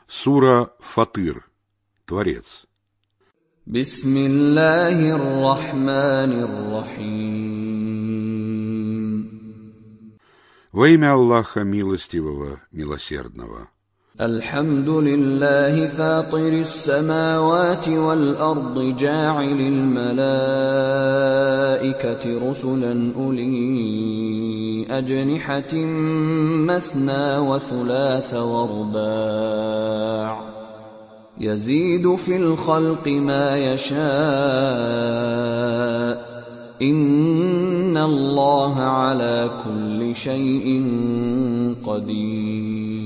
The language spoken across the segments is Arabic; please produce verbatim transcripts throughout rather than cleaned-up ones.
Сура Фатыр. Творец. Бисмиллахир рахманир рахим. Во имя Аллаха Милостивого, Милосердного. الحمد لله فاطر السماوات والأرض جاعل الملائكة رسلا أولي أجنحة مثنى وثلاث ورباع يزيد في الخلق ما يشاء إن الله على كل شيء قدير.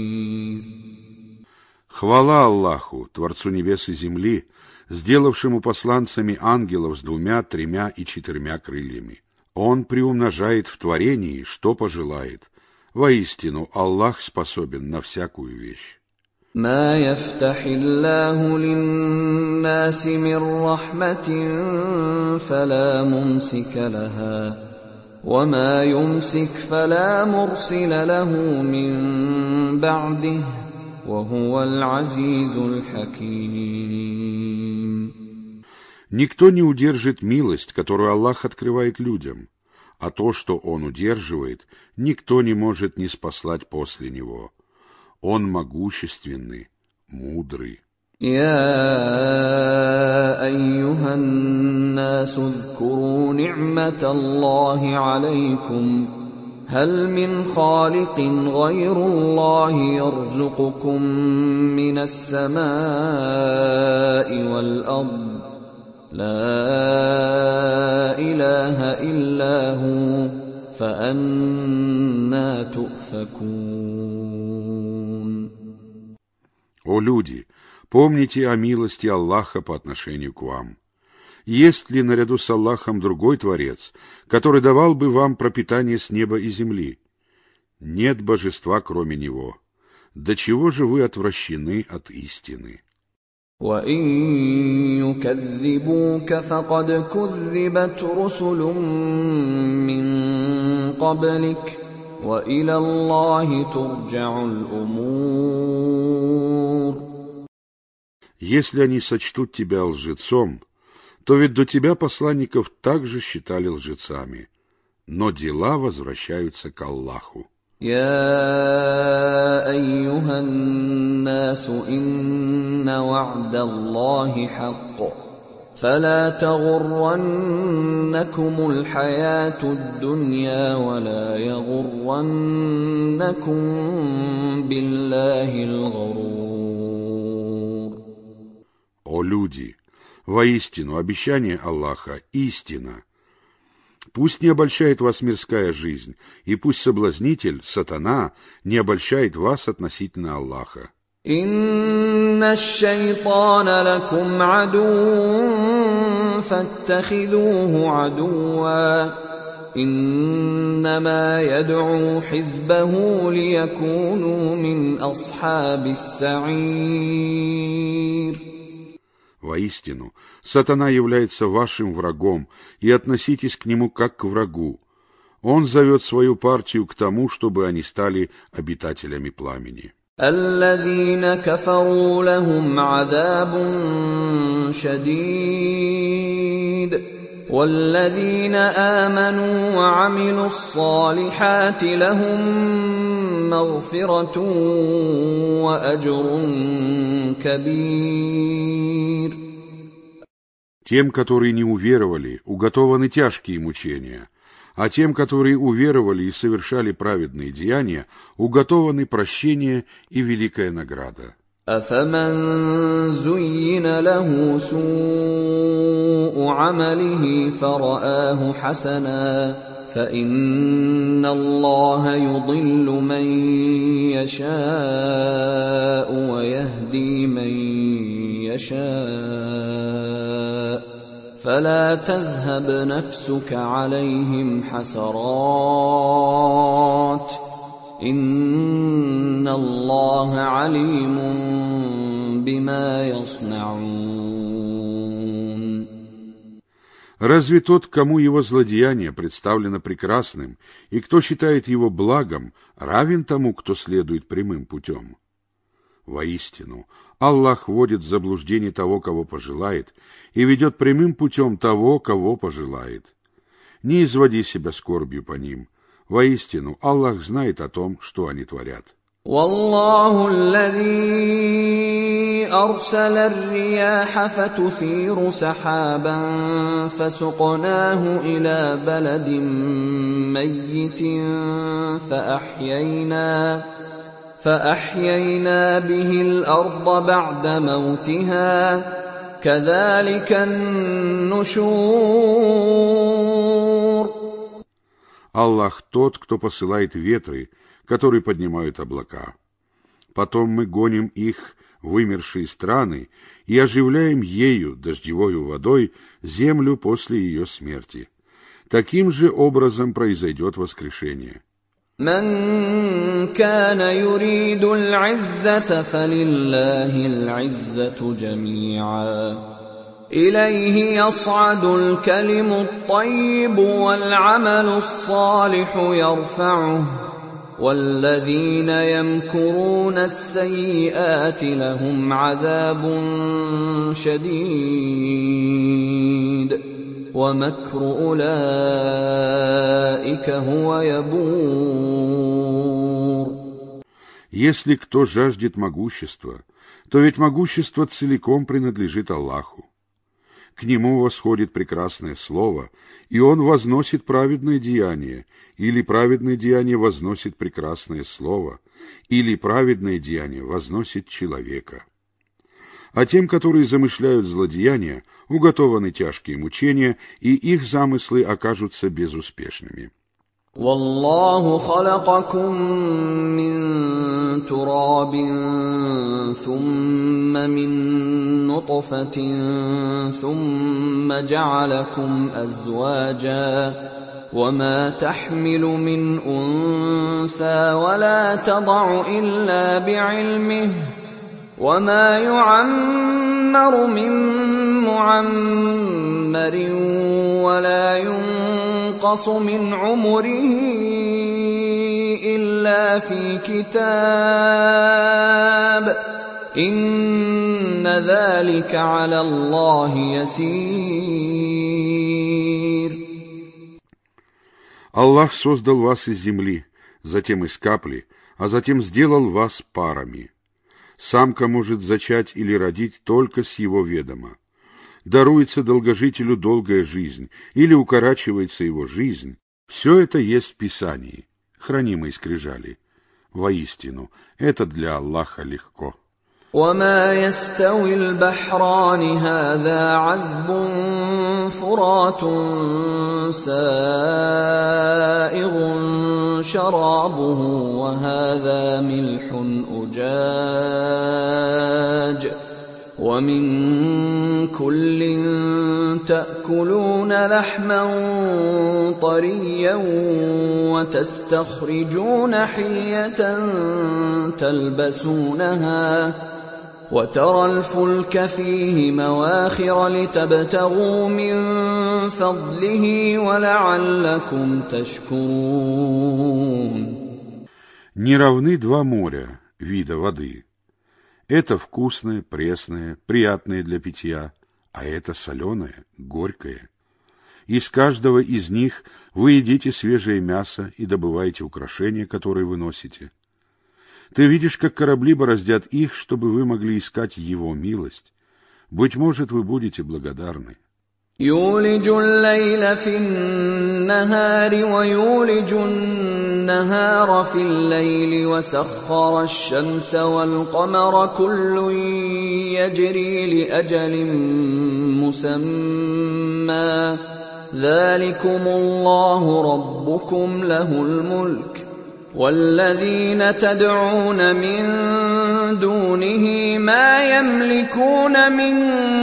Хвала Аллаху, Творцу небес и земли, сделавшему посланцами ангелов с двумя, тремя и четырьмя крыльями. Он приумножает в творении, что пожелает. Воистину, Аллах способен на всякую вещь. ما يفتح الله للناس من رحمة فلا ممسك لها وما يمسك فلا مرسل له من بعده وهو العزيز الحكيم. Никто не удержит милость, которую Аллах открывает людям, а то, что Он удерживает, никто не может ниспослать после Него. Он могущественный, мудрый. يا أيها الناس اذكروا نعمة الله عليكم هل من خالق غير الله يرزقكم من السماء والأرض لا إله إلا هو فأنى تؤفكون. О люди, помните о милости Аллаха по отношению к вам. Есть ли наряду с Аллахом другой Творец, который давал бы вам пропитание с неба и земли? Нет божества, кроме Него. До чего же вы отвращены от истины? وَإِن يُكَذِّبُوكَ فَقَدْ كُذِّبَتْ رُسُلٌ مِّن قَبْلِكَ وَإِلَى اللَّهِ تُرْجَعُ الْأُمُورُ. Если они сочтут тебя лжецом, то ведь до тебя посланников также считали лжецами, но дела возвращаются к Аллаху. يا أيها الناس إن وعد الله حق فلا تغرنكم الحياة الدنيا ولا يغرنكم بالله الغرور. О люди, воистину обещание Аллаха истина. Пусть не обольщает вас мирская жизнь, и пусть соблазнитель, сатана, не обольщает вас относительно Аллаха. «Инна аш-шайтана лакум адув, фаттахидуху адува, иннама яд'у хизбаху лиякуну мин асхабис-са'ир». Воистину, сатана является вашим врагом, и относитесь к нему как к врагу. Он зовет свою партию к тому, чтобы они стали обитателями пламени. الذين كفروا لهم عذاب شديد والذين آمنوا وعملوا الصالحات لهم مغفرة وأجر كبير. Тем, которые не уверовали, уготованы тяжкие мучения, а тем, которые уверовали и совершали праведные деяния, уготованы прощение и великая награда. أفمن زين له سوء عمله فرآه حسنا فإن الله يضل من يشاء ويهدي من يشاء فلا تذهب نفسك عليهم حسرات إن الله عليم بما يصنعون. Разве тот, кому его злодеяние представлено прекрасным, и кто считает его благом, равен тому, кто следует прямым путем? Воистину, Аллах вводит в заблуждение того, кого пожелает, и ведет прямым путем того, кого пожелает. Не изводи себя скорбью по ним. Воистину, Аллах знает о том, что они творят. والله الذي أرسل الرياح فتثير سحابا فسقناه إلى بلد ميت فأحيينا فأحيينا به الأرض بعد موتها كذلك النشور. Аллах тот, кто посылает ветры, которые поднимают облака. Потом мы гоним их в вымершие страны и оживляем ею, дождевою водой, землю после ее смерти. Таким же образом произойдет воскрешение. من كان يريد العزة فلله العزة جميعا إليه يصعد الكلم الطيب والعمل الصالح يرفعه والذين يمكرون السيئات لهم عذاب شديد ومكر أولئك هو يبور. Если кто жаждет могущества, то ведь могущество целиком принадлежит Аллаху. К нему восходит прекрасное слово, и он возносит праведное деяние, или праведное деяние возносит прекрасное слово, или праведное деяние возносит человека. А тем, которые замышляют злодеяния, уготованы тяжкие мучения, и их замыслы окажутся безуспешными. والله خلقكم من تراب ثم من نطفة ثم جعلكم أزواجا وما تحمل من أنثى ولا تضع إلا بعلمه وما يعمر من معمر ولا ينقص من عمره إلا في كتاب إن ذلك على الله يسير. Аллах создал вас из земли, затем из капли, а затем сделал вас парами. Самка может зачать или родить только с его ведома. Даруется долгожителю долгая жизнь или укорачивается его жизнь. Все это есть в Писании, хранимой скрижали. Воистину, это для Аллаха легко. وما يستوي البحران هذا عذب فرات سائغ شرابه وهذا ملح أجاج ومن كل تأكلون لحما طريا وتستخرجون حلية تلبسونها وترى الفلك فيه مواخر لتبتغوا من فضله ولعلكم تشكرون. Не равны два моря, вида воды. Это вкусное, пресное, приятное для питья, а это соленое, горькое. Из каждого из них вы едите свежее мясо и добываете украшения, которые вы носите. Ты видишь, как корабли бороздят их, чтобы вы могли искать его милость. Быть может, вы будете благодарны. يولج الليل في النهار ويولج النهار في الليل وسخر الشمس والقمر كل يجري لأجل مسمى ذلكم الله ربكم له الملك والذين تدعون من دونه ما يملكون من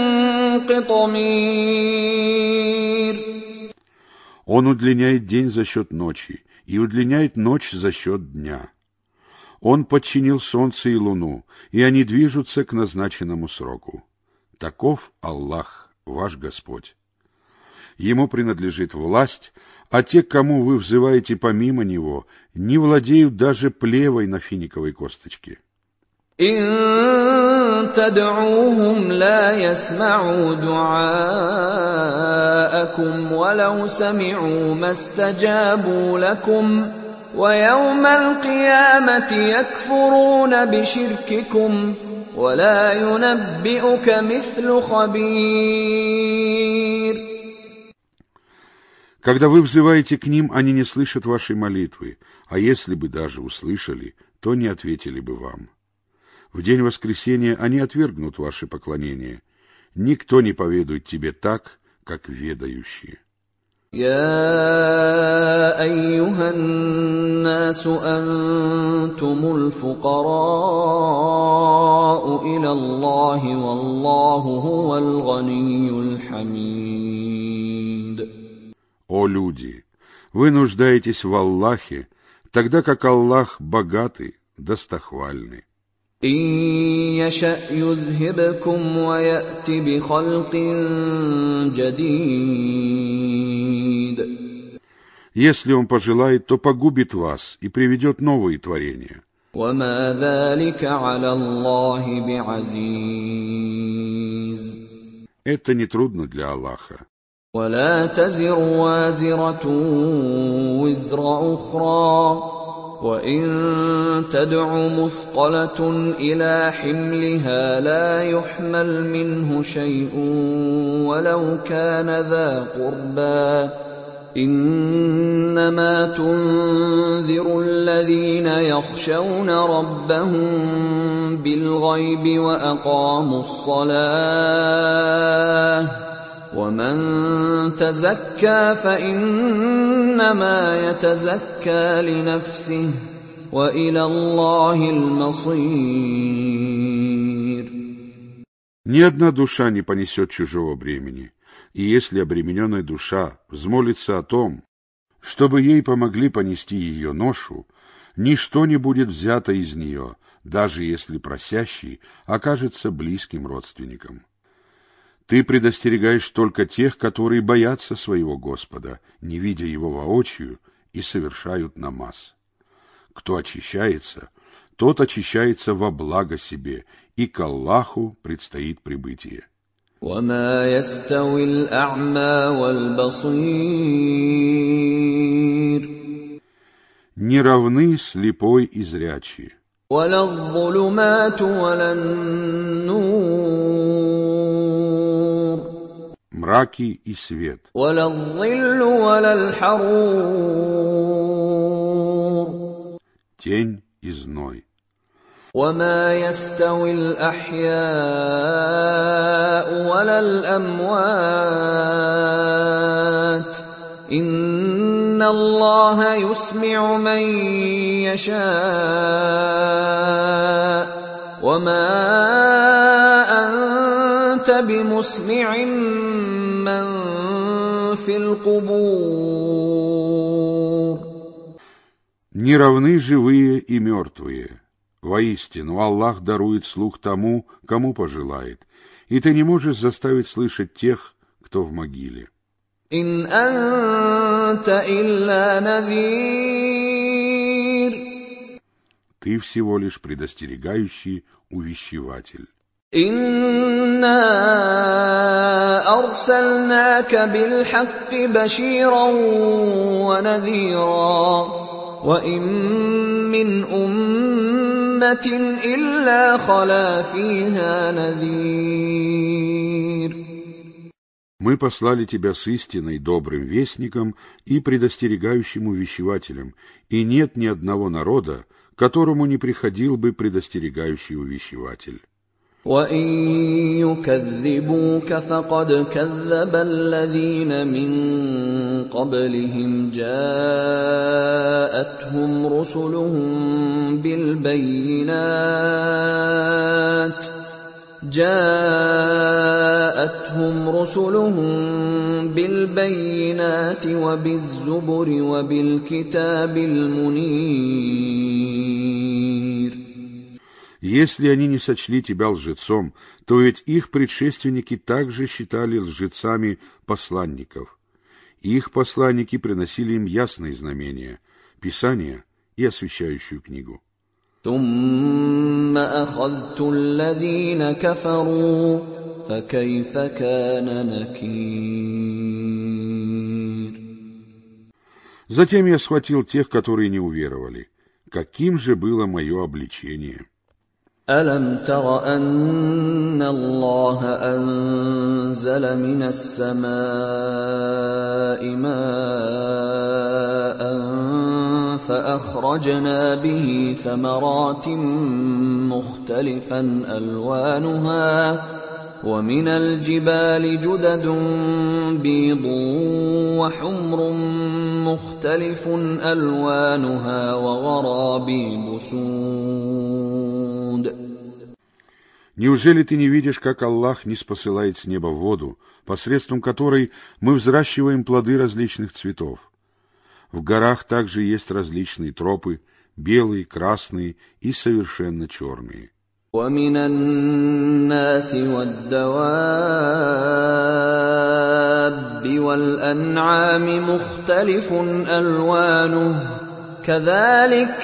قطمير. Он удлиняет день за счет ночи и удлиняет ночь за счет дня. Он подчинил солнце и луну, и они движутся к назначенному сроку. Таков Аллах, ваш Господь. Ему принадлежит власть, а те, к кому вы взываете помимо него, не владеют даже плевой на финиковой косточке. إن تدعوهم لا يسمعوا دعاءكم ولو سمعوا ما استجابوا لكم ويوم القيامة يكفرون بشرككم ولا ينبئك مثل خبير. Когда вы взываете к ним, они не слышат вашей молитвы, а если бы даже услышали, то не ответили бы вам. В день воскресения они отвергнут ваше поклонение. Никто не поведает тебе так, как ведающие. يا أيها الناس أنتم الفقراء إلى الله والله هو الغني الحميد. О люди, вы нуждаетесь в Аллахе, тогда как Аллах богатый, достохвальный. إن يشأ يذهبكم ويأت بخلق جديد. Если он пожелает, то погубит вас и приведет новые творения. وما ذلك على الله بعزيز. Это нетрудно для Аллаха. ولا تزر وازرة وزر أخرى وإن تدع مثقلة إلى حملها لا يحمل منه شيء ولو كان ذا قربى إنما تنذر الذين يخشون ربهم بالغيب وأقاموا الصلاة ومن تزكى فإنما يتزكى لنفسه وإلى الله المصير. Ни одна душа не понесет чужого бремени, и если обремененная душа взмолится о том, чтобы ей помогли понести ее ношу, ничто не будет взято из нее, даже если просящий окажется близким родственником. Ты предостерегаешь только тех, которые боятся своего Господа, не видя его воочию, и совершают намаз. Кто очищается, тот очищается во благо себе, и к Аллаху предстоит прибытие. وما يستوي الأعمى والبصير. Не равны слепой и зрячий. ولا الظلمات ولا النور. Мраки и свет. ولا الظل ولا الحرور. Тень и зной. وما يستوي الأحياء ولا الأموات إن الله يسمع من يشاء وما أنت بمسمع من في القبور. Не равны живые и мертвые. Воистину, Аллах дарует слух тому, кому пожелает, и ты не можешь заставить слышать тех, кто в могиле. إن أنت إلا نذير. Ты всего лишь предостерегающий увещеватель. إنا أرسلناك بالحق بشيرا ونذيرا وإن من أمة إلا خلا فيها نذير. Мы послали тебя с истиной, добрым вестником и предостерегающим увещевателем, и нет ни одного народа, которому не приходил бы предостерегающий увещеватель. وَإِن يُكَذِّبُوكَ فَقَدْ كَذَّبَ الَّذِينَ مِن قَبْلِهِمْ جَاءَتْهُمْ رُسُلُهُم بِالْبَيِّنَاتِ جاءتهم رسلهم بالبينات وبالزبر وبالكتاب المنير. Если они не сочли тебя лжецом, то ведь их предшественники также считали лжецами посланников. Их посланники приносили им ясные знамения, Писание и освящающую книгу. ثم أخذت الذين كفروا فكيف كان نكير. Затем я схватил тех, которые не уверовали. Каким же было мое обличение? ألم تر أن الله أنزل من السماء ماء فأخرجنا به ثمرات مختلفا ألوانها ومن الجبال جدد بيض وحمر مختلف ألوانها وغرابيب سود. Неужели ты не видишь, как Аллах ниспосылает с неба воду, посредством которой мы взращиваем плоды различных цветов? В горах также есть различные тропы, белые, красные и совершенно черные. ومن الناس والدواب والأنعام مختلف ألوانه كذلك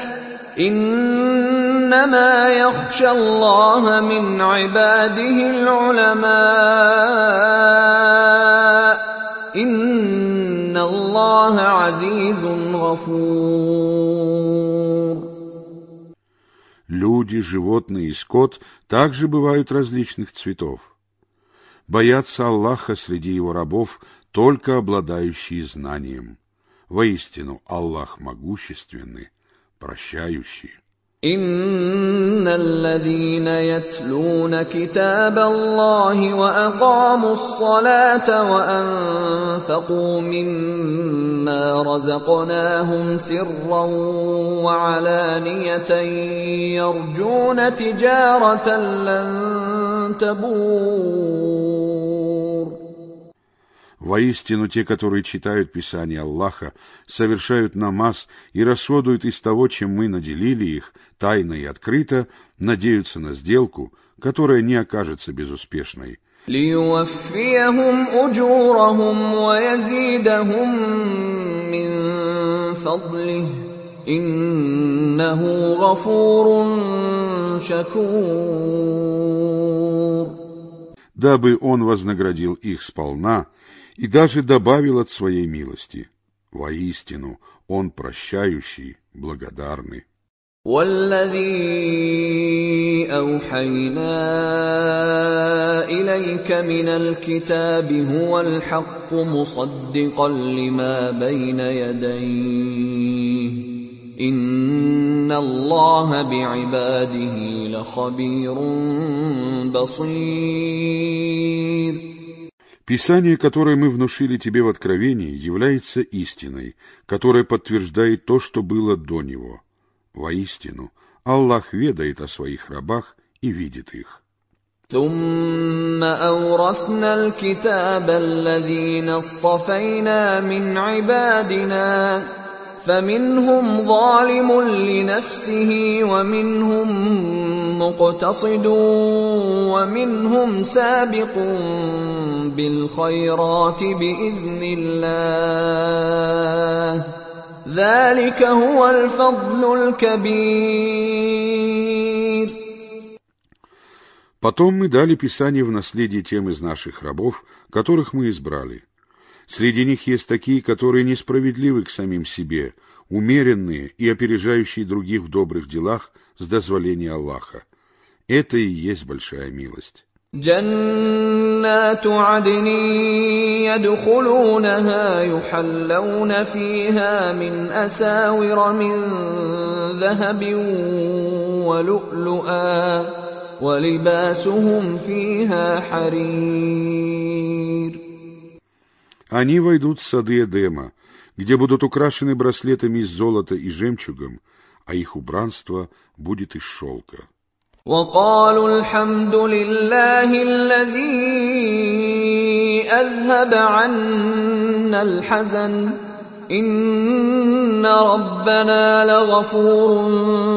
إنما يخشى الله من عباده العلماء إن الله عزيز غفور. Люди, животные и скот также бывают различных цветов. Боятся Аллаха среди его рабов только обладающие знанием. Воистину, Аллах могущественный, прощающий. إن الذين يتلون كتاب الله وأقاموا الصلاة وأنفقوا مما رزقناهم سرا وعلانية يرجون تجارة لن تبور. Воистину, те, которые читают Писание Аллаха, совершают намаз и расходуют из того, чем мы наделили их, тайно и открыто, надеются на сделку, которая не окажется безуспешной. لِيُوَفِّيَهُمْ أُجُورَهُمْ وَيَزِيدَهُم مِّن فَضْلِهِ إِنَّهُ غَفُورٌ شَكُورٌ. Дабы Он вознаградил их сполна и даже добавил от своей милости. Воистину, Он прощающий, благодарный. وَالَّذِي أَوْحَيْنَا إِلَيْكَ مِنَ الْكِتَابِ هُوَ الْحَقُّ مُصَدِّقًا لِمَا بَيْنَ يَدَيْهِ إِنَّ اللَّهَ بِعِبَادِهِ لَخَبِيرٌ بَصِيرٌ. Писание, которое мы внушили тебе в Откровении, является истиной, которая подтверждает то, что было до него. Воистину, Аллах ведает о своих рабах и видит их. ثُمَّ أَوْرَثْنَا الْكِتَابَ الَّذِينَ اصْطَفَيْنَا مِنْ عِبَادِنَا فَمِنْهُمْ ظَالِمٌ لِنَفْسِهِ وَمِنْهُمْ مُقْتَصِدٌ وَمِنْهُمْ سَابِقٌ بِالْخَيْرَاتِ بِإِذْنِ اللَّهِ ذَلِكَ هُوَ الْفَضْلُ الْكَبِيرُ. Потом мы дали Писание в наследие тем из наших рабов, которых мы избрали. Среди них есть такие, которые несправедливы к самим себе, умеренные и опережающие других в добрых делах с дозволения Аллаха. Это и есть большая милость. جنات عدن يدخلونها يحلون فيها من أساور من ذهب ولؤلؤا ولباسهم فيها حرير. Они войдут в сады Эдема, где будут украшены браслетами из золота и жемчугом, а их убранство будет из шелка. وقالوا الحمد لله الذي أذهب عنا الحزن إن ربنا لغفور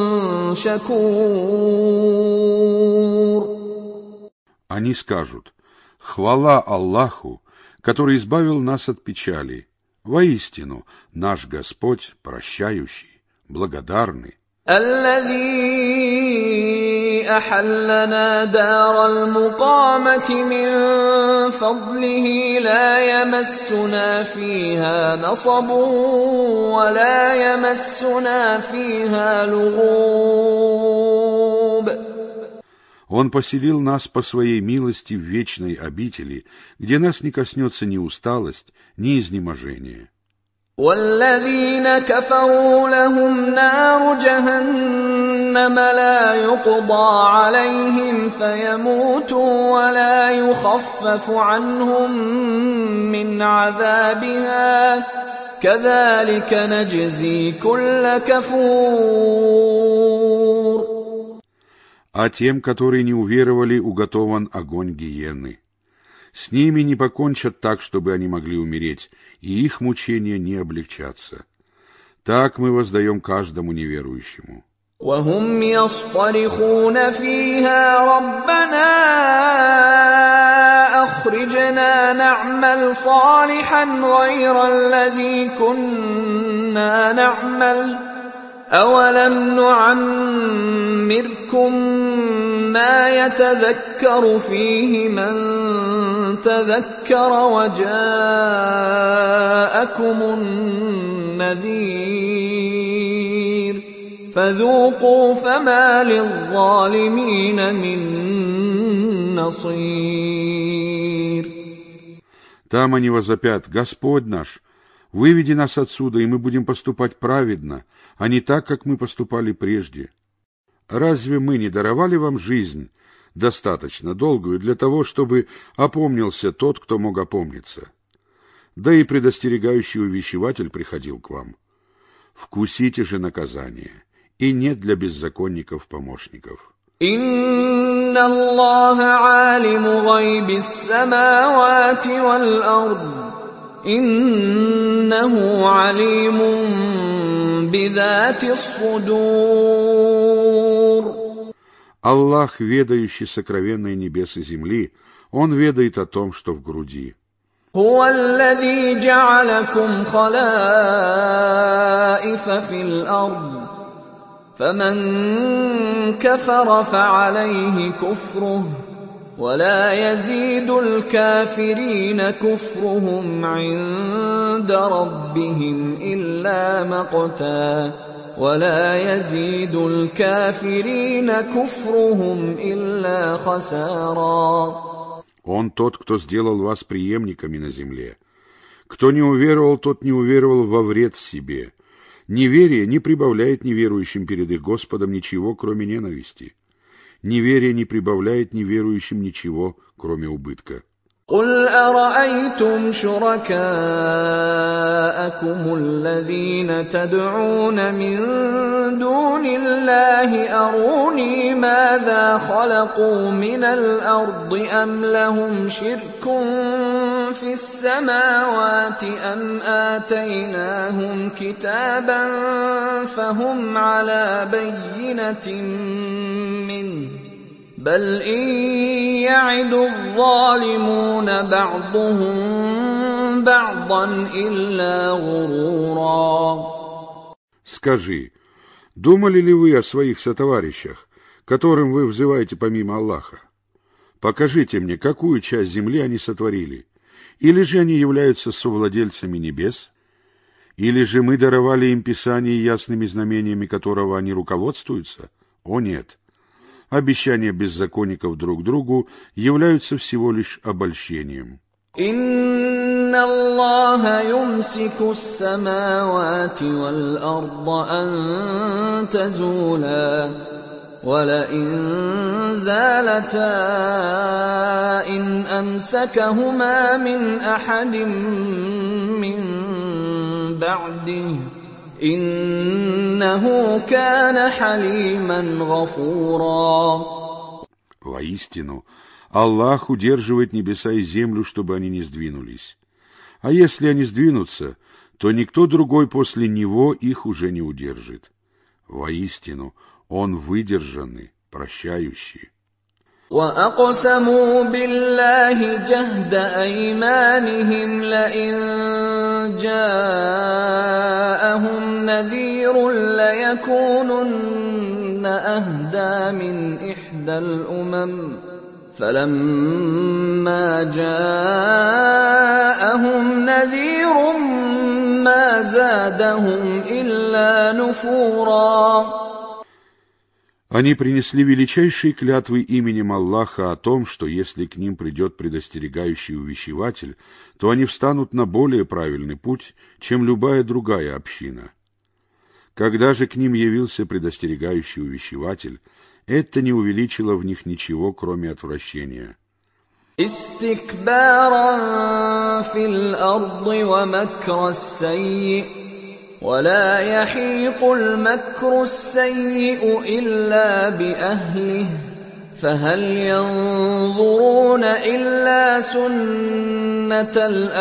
شكور. Они скажут: «Хвала Аллаху, который избавил нас от печали. Воистину, наш Господь прощающий, благодарный». الذي أحلنا دار المقامة من فضله لا يمسنا فيها نصب ولا يمسنا فيها لغوب. Он поселил нас по своей милости в вечной обители, где нас не коснется ни усталость, ни изнеможение. والذين كفروا لهم نار جهنم لا يقضى عليهم فيموتوا ولا يخفف عنهم من عذابها كذلك نجزي كل كفور. А тем, которые не уверовали, уготован огонь гиенны. С ними не покончат так, чтобы они могли умереть, и их мучения не облегчатся. Так мы воздаем каждому неверующему. وهم يصطرخون فيها ربنا أخرجنا نعمل صالحا غير الذي كنا نعمل أولم نعمركم ما يتذكر فيه من تذكر وجاءكم النذير فذوقوا فما للظالمين من نصير. Там они возопят: Господь наш, выведи нас отсюда, и мы будем поступать праведно, а не так, как мы поступали прежде. Разве мы не даровали вам жизнь, достаточно долгую для того, чтобы опомнился тот, кто мог опомниться? Да и предостерегающий увещеватель приходил к вам. Вкусите же наказание, и нет для беззаконников помощников. إن الله عالم غيب السماوات والأرض إنه عليم بذات الصدور. Аллах, ведающий сокровенные небес и земли, Он ведает о том, что в груди. هو الذي جعلكم خلائف في الأرض فمن كفر فعليه كفره ولا يزيد الكافرين كفرهم عند ربهم إلا مقتا ولا يزيد الكافرين كفرهم إلا خسارا. Он тот, кто сделал вас преемниками на земле. Кто не уверовал, тот не уверовал во вред себе. Неверие не прибавляет неверующим перед их Господом ничего, кроме ненависти. Неверие не прибавляет неверующим ничего, кроме убытка. قل أرأيتم شركاءكم الذين تدعون من دون الله أروني ماذا خلقوا من الأرض أم لهم شرك في السماوات أم آتيناهم كتابا فهم على بينة منه بل إن يعد الظالمون بعضهم بعضا إلا غرورا. Скажи, думали ли вы о своих сотоварищах, которым вы взываете помимо Аллаха? Покажите мне, какую часть земли они сотворили. Или же они являются совладельцами небес? Или же мы даровали им Писание ясными знамениями, которого они руководствуются? О нет! Обещания беззаконников друг другу являются всего лишь обольщением. إن الله يمسك السماوات والأرض أن تزولا ولئن زالتا إن أمسكهما من أحد من بعده إنه كان حليما غفورا. Воистину, Аллах удерживает небеса и землю, чтобы они не сдвинулись. А если они сдвинутся, то никто другой после Него их уже не удержит. Воистину, Он выдержанный, прощающий. وأقسموا بالله جهد أيمانهم لئن جاءهم نذير ليكونن لَأَكُونَنَّ أَهْدَىٰ مِنْ إِحْدَى الْأُمَمِ فَلَمَّا جَاءَهُمْ نَذِيرٌ مَّا زَادَهُمْ إِلَّا نُفُورًا. Они принесли величайшие клятвы именем Аллаха о том, что если к ним придет предостерегающий увещеватель, то они встанут на более правильный путь, чем любая другая община. Когда же к ним явился предостерегающий увещеватель, это не увеличило в них ничего, кроме отвращения. استكبارا في الأرض ومكر السيء ولا يحيق المكر السيء إلا بأهله فهل ينظرون إلا سنة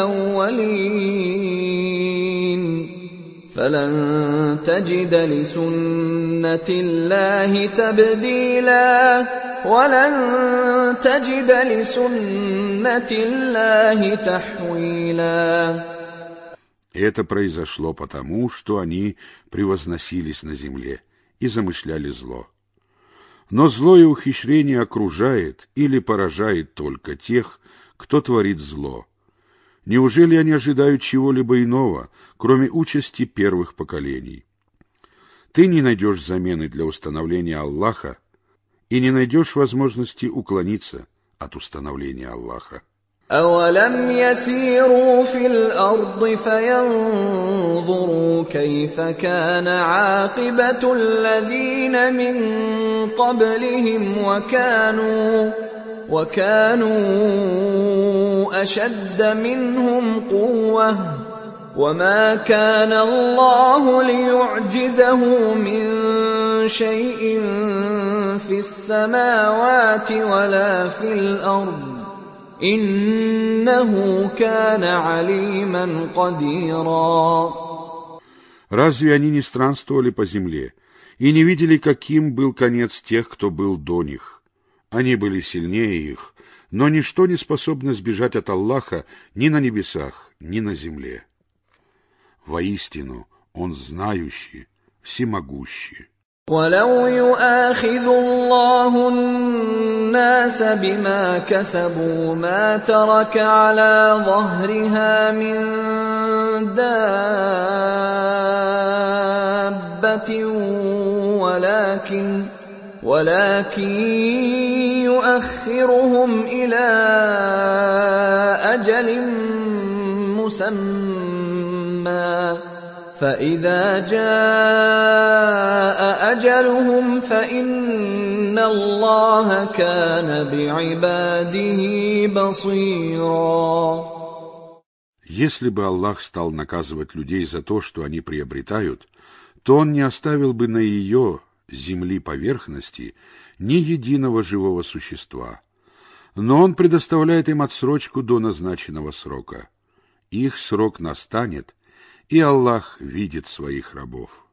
الأولين فلن تجد لسنة الله تبديلا ولن تجد لسنة الله تحويلا. Это произошло потому, что они превозносились на земле и замышляли зло. Но злое ухищрение окружает или поражает только тех, кто творит зло. Неужели они ожидают чего-либо иного, кроме участи первых поколений? Ты не найдешь замены для установления Аллаха и не найдешь возможности уклониться от установления Аллаха. أَوَلَمْ يَسِيرُوا فِي الْأَرْضِ فَيَنظُرُوا كَيْفَ كَانَ عَاقِبَةُ الَّذِينَ مِن قَبْلِهِمْ وَكَانُوا وَكَانُوا أَشَدَّ مِنْهُمْ قُوَّةً وَمَا كَانَ اللَّهُ لِيُعْجِزَهُ مِن شَيْءٍ فِي السَّمَاوَاتِ وَلَا فِي الْأَرْضِ إِنَّهُ كَانَ عَلِيمًا قَدِيرًا. Разве они не странствовали по земле и не видели, каким был конец тех, кто был до них? Они были сильнее их, но ничто не способно сбежать от Аллаха ни на небесах, ни на земле. Воистину, Он знающий, всемогущий. وَلَوْ يُؤَاخِذُ اللَّهُ النَّاسَ بِمَا كَسَبُوا مَا تَرَكَ عَلَى ظَهْرِهَا مِن دَابَّةٍ وَلَكِنْ وَلَكِنْ يُؤَخِّرُهُمْ إِلَى أَجَلٍ مُّسَمًّى فَإِذَا جَاءَ أَجَلُهُمْ فَإِنَّ اللَّهَ كَانَ بِعِبَادِهِ بَصِيرًا. Если бы Аллах стал наказывать людей за то, что они приобретают, то Он не оставил бы на ее, земли поверхности, ни единого живого существа. Но Он предоставляет им отсрочку до назначенного срока. Их срок настанет, и Аллах видит своих рабов.